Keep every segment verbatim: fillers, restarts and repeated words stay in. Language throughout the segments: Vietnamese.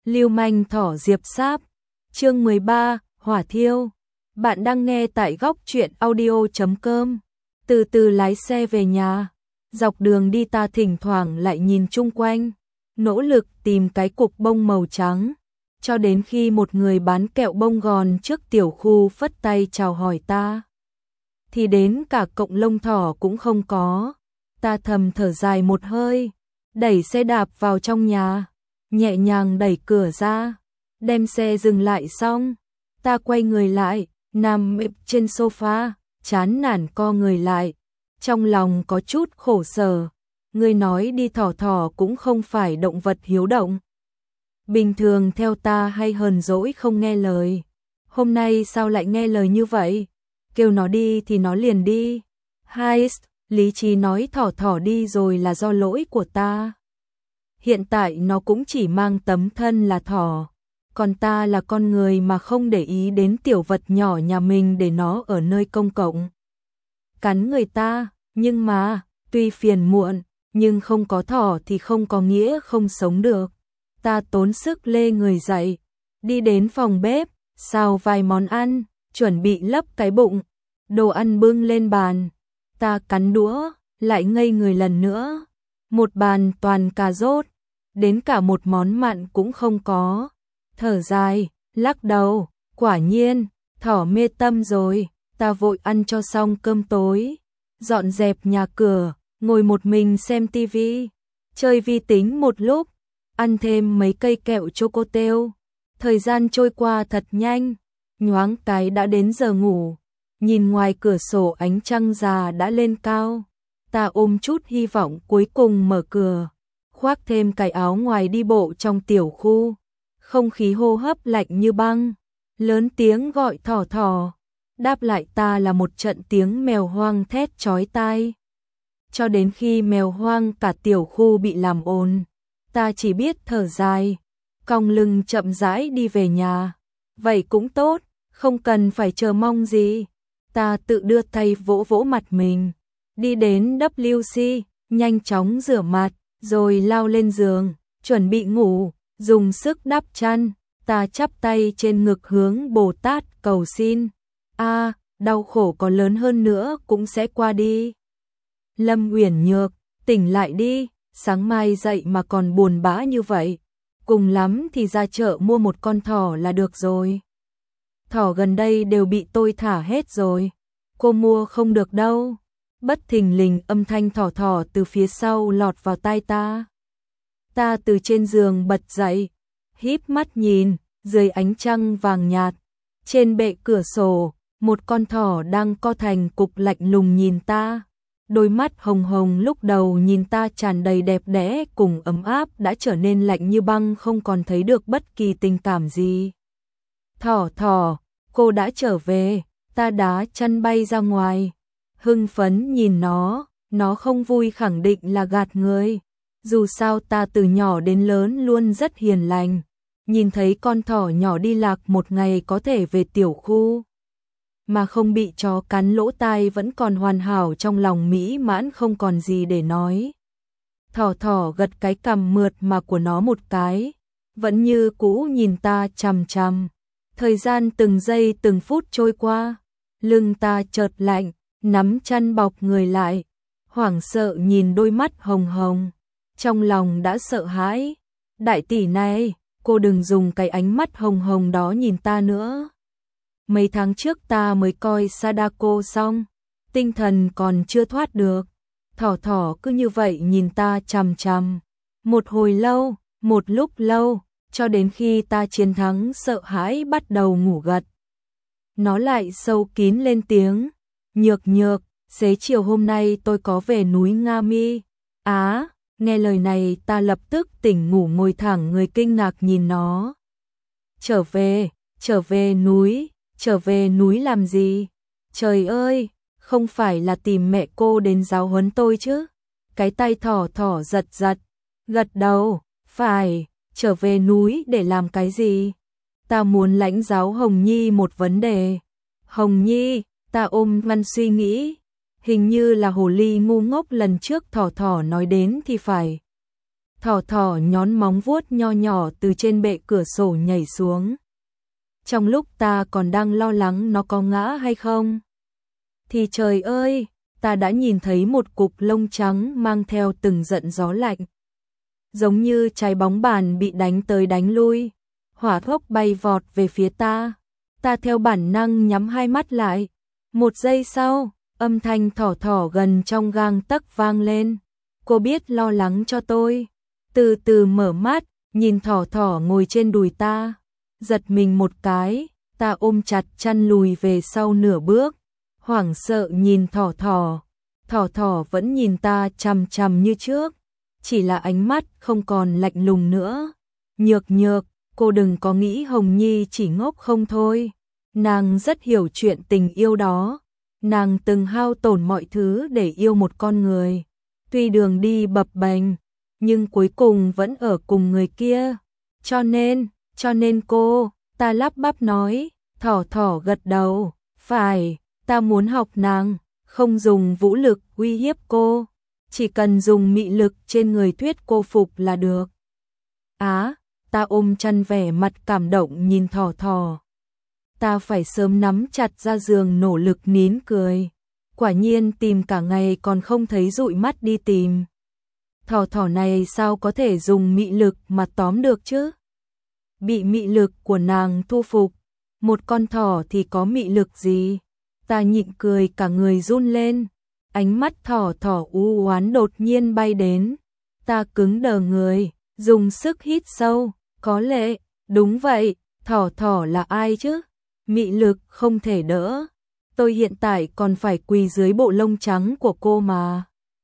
Lưu manh thỏ diệp sáp. Chương mười ba, hỏa thiêu. Bạn đang nghe tại góc truyện audio chấm com. Từ từ lái xe về nhà. Dọc đường đi ta thỉnh thoảng lại nhìn chung quanh, nỗ lực tìm cái cục bông màu trắng, cho đến khi một người bán kẹo bông gòn trước tiểu khu phất tay chào hỏi ta. Thì đến cả cọng lông thỏ cũng không có. Ta thầm thở dài một hơi, đẩy xe đạp vào trong nhà, nhẹ nhàng đẩy cửa ra, đem xe dừng lại xong. Ta quay người lại, nằm ịp trên sofa, chán nản co người lại, trong lòng có chút khổ sở. Người nói đi thỏ thỏ cũng không phải động vật hiếu động. Bình thường theo ta hay hờn dỗi không nghe lời. Hôm nay sao lại nghe lời như vậy? Kêu nó đi thì nó liền đi. Hai, lý trí nói thỏ thỏ đi rồi là do lỗi của ta. Hiện tại nó cũng chỉ mang tấm thân là thỏ, còn ta là con người mà không để ý đến tiểu vật nhỏ nhà mình để nó ở nơi công cộng cắn người ta. Nhưng mà, tuy phiền muộn, nhưng không có thỏ thì không có nghĩa không sống được. Ta tốn sức lê người dậy, đi đến phòng bếp, xào vài món ăn, chuẩn bị lấp cái bụng. Đồ ăn bưng lên bàn, ta cắn đũa, lại ngây người lần nữa. Một bàn toàn cà rốt, đến cả một món mặn cũng không có. Thở dài, lắc đầu, quả nhiên, thỏ mê tâm rồi. Ta vội ăn cho xong cơm tối, dọn dẹp nhà cửa, ngồi một mình xem tivi, chơi vi tính một lúc, ăn thêm mấy cây kẹo chocoteo. Thời gian trôi qua thật nhanh, nhoáng cái đã đến giờ ngủ. Nhìn ngoài cửa sổ ánh trăng già đã lên cao, ta ôm chút hy vọng cuối cùng mở cửa, khoác thêm cái áo ngoài đi bộ trong tiểu khu. Không khí hô hấp lạnh như băng, lớn tiếng gọi thỏ thỏ. Đáp lại ta là một trận tiếng mèo hoang thét chói tai. Cho đến khi mèo hoang cả tiểu khu bị làm ồn, ta chỉ biết thở dài, cong lưng chậm rãi đi về nhà. Vậy cũng tốt, không cần phải chờ mong gì. Ta tự đưa tay vỗ vỗ mặt mình, đi đến vê kép xê, nhanh chóng rửa mặt, rồi lao lên giường, chuẩn bị ngủ, dùng sức đắp chăn. Ta chắp tay trên ngực hướng Bồ Tát cầu xin. A, à, đau khổ có lớn hơn nữa cũng sẽ qua đi. Lâm Uyển Nhược, tỉnh lại đi, sáng mai dậy mà còn buồn bã như vậy. Cùng lắm thì ra chợ mua một con thỏ là được rồi. Thỏ gần đây đều bị tôi thả hết rồi. Cô mua không được đâu. Bất thình lình âm thanh thỏ thỏ từ phía sau lọt vào tai ta. Ta từ trên giường bật dậy, híp mắt nhìn, dưới ánh trăng vàng nhạt, trên bệ cửa sổ, một con thỏ đang co thành cục lạnh lùng nhìn ta. Đôi mắt hồng hồng lúc đầu nhìn ta tràn đầy đẹp đẽ cùng ấm áp đã trở nên lạnh như băng, không còn thấy được bất kỳ tình cảm gì. Thỏ thỏ, cô đã trở về. Ta đá chân bay ra ngoài, hưng phấn nhìn nó. Nó không vui khẳng định là gạt người. Dù sao ta từ nhỏ đến lớn luôn rất hiền lành. Nhìn thấy con thỏ nhỏ đi lạc một ngày có thể về tiểu khu mà không bị chó cắn lỗ tai vẫn còn hoàn hảo, trong lòng mỹ mãn không còn gì để nói. Thỏ thỏ gật cái cằm mượt mà của nó một cái, vẫn như cũ nhìn ta chằm chằm. Thời gian từng giây từng phút trôi qua, lưng ta chợt lạnh, nắm chăn bọc người lại, hoảng sợ nhìn đôi mắt hồng hồng, trong lòng đã sợ hãi. Đại tỷ này, cô đừng dùng cái ánh mắt hồng hồng đó nhìn ta nữa. Mấy tháng trước ta mới coi Sadako xong, tinh thần còn chưa thoát được. Thỏ thỏ cứ như vậy nhìn ta chằm chằm, một hồi lâu, một lúc lâu, cho đến khi ta chiến thắng sợ hãi bắt đầu ngủ gật. Nó lại sâu kín lên tiếng, Nhược Nhược, xế chiều hôm nay tôi có về núi Nga Mi. Á, à, nghe lời này ta lập tức tỉnh ngủ ngồi thẳng người kinh ngạc nhìn nó. Trở về, trở về núi, trở về núi làm gì? Trời ơi, không phải là tìm mẹ cô đến giáo huấn tôi chứ? Cái tay thỏ thỏ giật giật, gật đầu, phải, trở về núi để làm cái gì? Ta muốn lãnh giáo Hồng Nhi một vấn đề. Hồng Nhi, ta ôm ngăn suy nghĩ, hình như là hồ ly ngu ngốc lần trước thỏ thỏ nói đến thì phải. Thỏ thỏ nhón móng vuốt nho nhỏ từ trên bệ cửa sổ nhảy xuống. Trong lúc ta còn đang lo lắng nó có ngã hay không, thì trời ơi, ta đã nhìn thấy một cục lông trắng mang theo từng trận gió lạnh. Giống như trái bóng bàn bị đánh tới đánh lui, hỏa hốc bay vọt về phía ta. Ta theo bản năng nhắm hai mắt lại. Một giây sau, âm thanh thỏ thỏ gần trong gang tấc vang lên. Cô biết lo lắng cho tôi. Từ từ mở mắt, nhìn thỏ thỏ ngồi trên đùi ta. Giật mình một cái, ta ôm chặt chăn lùi về sau nửa bước. Hoảng sợ nhìn thỏ thỏ. Thỏ thỏ vẫn nhìn ta chằm chằm như trước. Chỉ là ánh mắt không còn lạnh lùng nữa. Nhược nhược, cô đừng có nghĩ Hồng Nhi chỉ ngốc không thôi. Nàng rất hiểu chuyện tình yêu đó. Nàng từng hao tổn mọi thứ để yêu một con người. Tuy đường đi bập bềnh, nhưng cuối cùng vẫn ở cùng người kia. Cho nên, cho nên cô, ta lắp bắp nói, thỏ thỏ gật đầu. Phải, ta muốn học nàng, không dùng vũ lực uy hiếp cô. Chỉ cần dùng mị lực trên người thuyết cô phục là được. Á, ta ôm chăn vẻ mặt cảm động nhìn thỏ thỏ. Ta phải sớm nắm chặt ra giường nỗ lực nín cười. Quả nhiên tìm cả ngày còn không thấy dụi mắt đi tìm. Thỏ thỏ này sao có thể dùng mị lực mà tóm được chứ? Bị mị lực của nàng thu phục. Một con thỏ thì có mị lực gì? Ta nhịn cười cả người run lên. Ánh mắt thỏ thỏ u oán đột nhiên bay đến. Ta cứng đờ người, dùng sức hít sâu. Có lẽ, đúng vậy, thỏ thỏ là ai chứ? Mị lực không thể đỡ. Tôi hiện tại còn phải quỳ dưới bộ lông trắng của cô mà.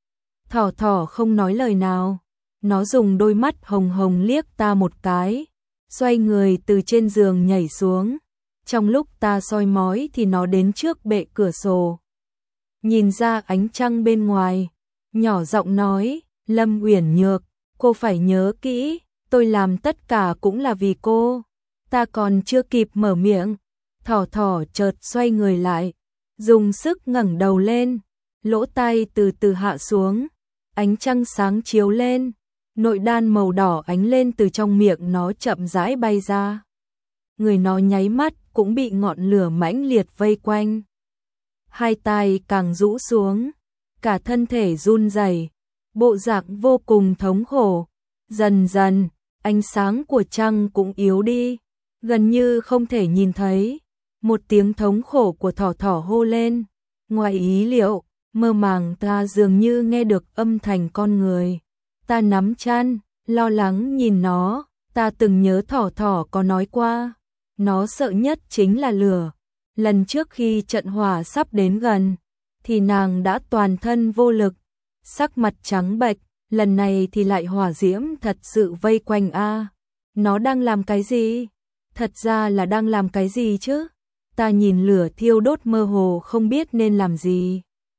Thỏ thỏ không nói lời nào. Nó dùng đôi mắt hồng hồng liếc ta một cái. Xoay người từ trên giường nhảy xuống. Trong lúc ta soi mói thì nó đến trước bệ cửa sổ. Nhìn ra ánh trăng bên ngoài. Nhỏ giọng nói, Lâm Uyển Nhược, cô phải nhớ kỹ, tôi làm tất cả cũng là vì cô. Ta còn chưa kịp mở miệng. Thỏ thỏ chợt xoay người lại. Dùng sức ngẩng đầu lên. Lỗ tai từ từ hạ xuống. Ánh trăng sáng chiếu lên. Nội đan màu đỏ ánh lên từ trong miệng nó chậm rãi bay ra. Người nó nháy mắt cũng bị ngọn lửa mãnh liệt vây quanh. Hai tay càng rũ xuống. Cả thân thể run rẩy, bộ dạng vô cùng thống khổ. Dần dần, ánh sáng của trăng cũng yếu đi. Gần như không thể nhìn thấy. Một tiếng thống khổ của thỏ thỏ hô lên. Ngoài ý liệu, mơ màng ta dường như nghe được âm thanh con người. Ta nắm chăn, lo lắng nhìn nó. Ta từng nhớ thỏ thỏ có nói qua. Nó sợ nhất chính là lửa. Lần trước khi trận hỏa sắp đến gần, thì nàng đã toàn thân vô lực, sắc mặt trắng bệch. Lần này thì lại hỏa diễm thật sự vây quanh a. Nó đang làm cái gì? Thật ra là đang làm cái gì chứ? Ta nhìn lửa thiêu đốt mơ hồ không biết nên làm gì.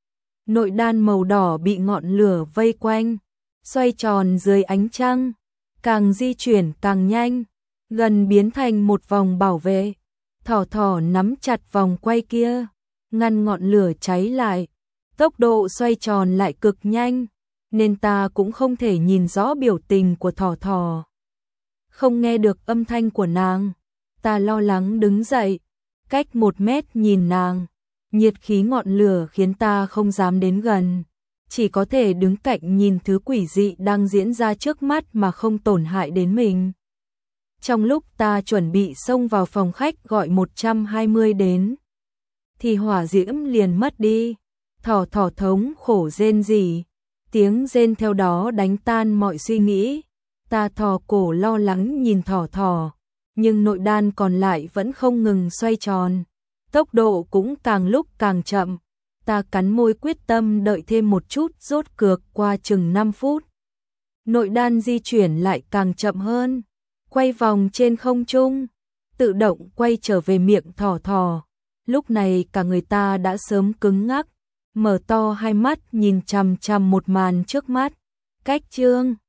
Nội đan màu đỏ bị ngọn lửa vây quanh, xoay tròn dưới ánh trăng, càng di chuyển càng nhanh, gần biến thành một vòng bảo vệ. Thỏ thỏ nắm chặt vòng quay kia, ngăn ngọn lửa cháy lại. Tốc độ xoay tròn lại cực nhanh, nên ta cũng không thể nhìn rõ biểu tình của thỏ thỏ. Không nghe được âm thanh của nàng, ta lo lắng đứng dậy, cách một mét nhìn nàng. Nhiệt khí ngọn lửa khiến ta không dám đến gần, chỉ có thể đứng cạnh nhìn thứ quỷ dị đang diễn ra trước mắt mà không tổn hại đến mình. Trong lúc ta chuẩn bị xông vào phòng khách gọi một trăm hai mươi đến, thì hỏa diễm liền mất đi. Thỏ thỏ thống khổ rên rỉ, tiếng rên theo đó đánh tan mọi suy nghĩ. Ta thò cổ lo lắng nhìn thỏ thỏ, nhưng nội đan còn lại vẫn không ngừng xoay tròn. Tốc độ cũng càng lúc càng chậm. Ta cắn môi quyết tâm đợi thêm một chút, rốt cược qua chừng năm phút. Nội đan di chuyển lại càng chậm hơn, quay vòng trên không trung, tự động quay trở về miệng thỏ thỏ. Lúc này cả người ta đã sớm cứng ngắc, mở to hai mắt nhìn chằm chằm một màn trước mắt. Cách chương